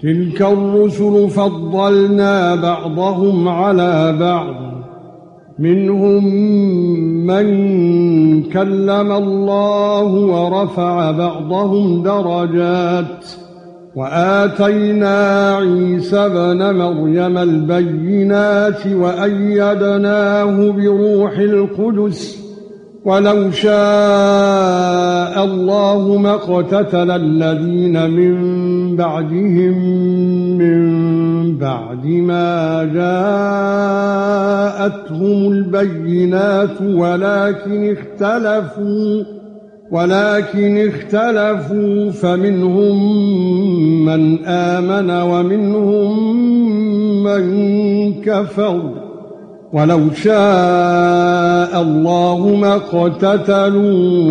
تلك الرسل فضلنا بعضهم على بعض منهم من كلم الله ورفع بعضهم درجات وآتينا عيسى ابن مريم البينات وأيدناه بروح القدس ولو شاء الله ما اقتتل الذين من بعدهم من بعد ما جاءتهم البينات ولكن اختلفوا فمنهم من آمن ومنهم من كفر ولو شاء الله ما اقتتلوا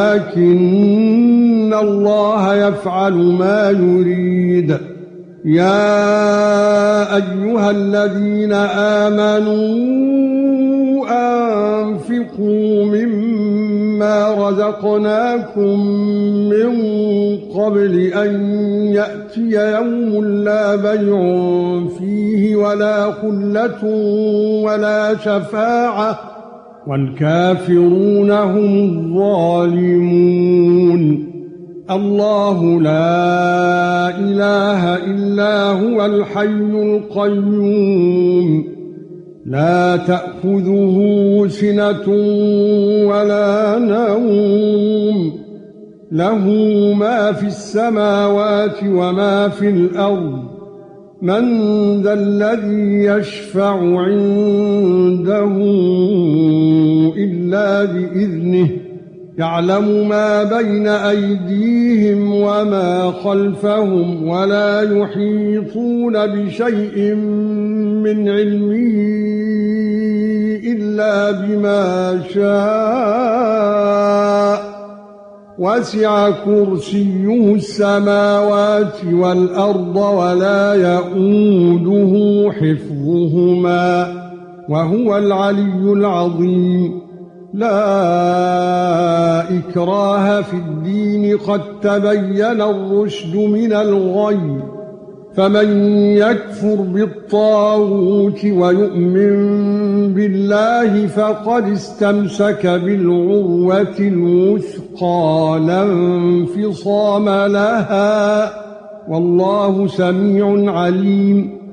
ولكن الله يفعل ما يريد يا ايها الذين امنوا انفقوا مما رزقناكم من قبل ان ياتي يوم لا بيع فيه ولا خلة ولا شفاعة والكافرون هم الظالمون الله لا اله الا هو الحي القيوم لا تأخذه سنة ولا نوم له ما في السماوات وما في الأرض من ذا الذي يشفع عنده إلا بإذنه يعلم ما بين أيديهم وما خلفهم ولا يحيطون بشيء من علمه إلا بما شاء وسع كرسيه السماوات والأرض ولا يؤوده حفظهما وهو العلي العظيم لا إكراه في الدين قد تبين الرشد من الغي فمن يكفر بالطاغوت ويؤمن بالله فقد استمسك بالعروة الوثقى لا انفصام لها والله سميع عليم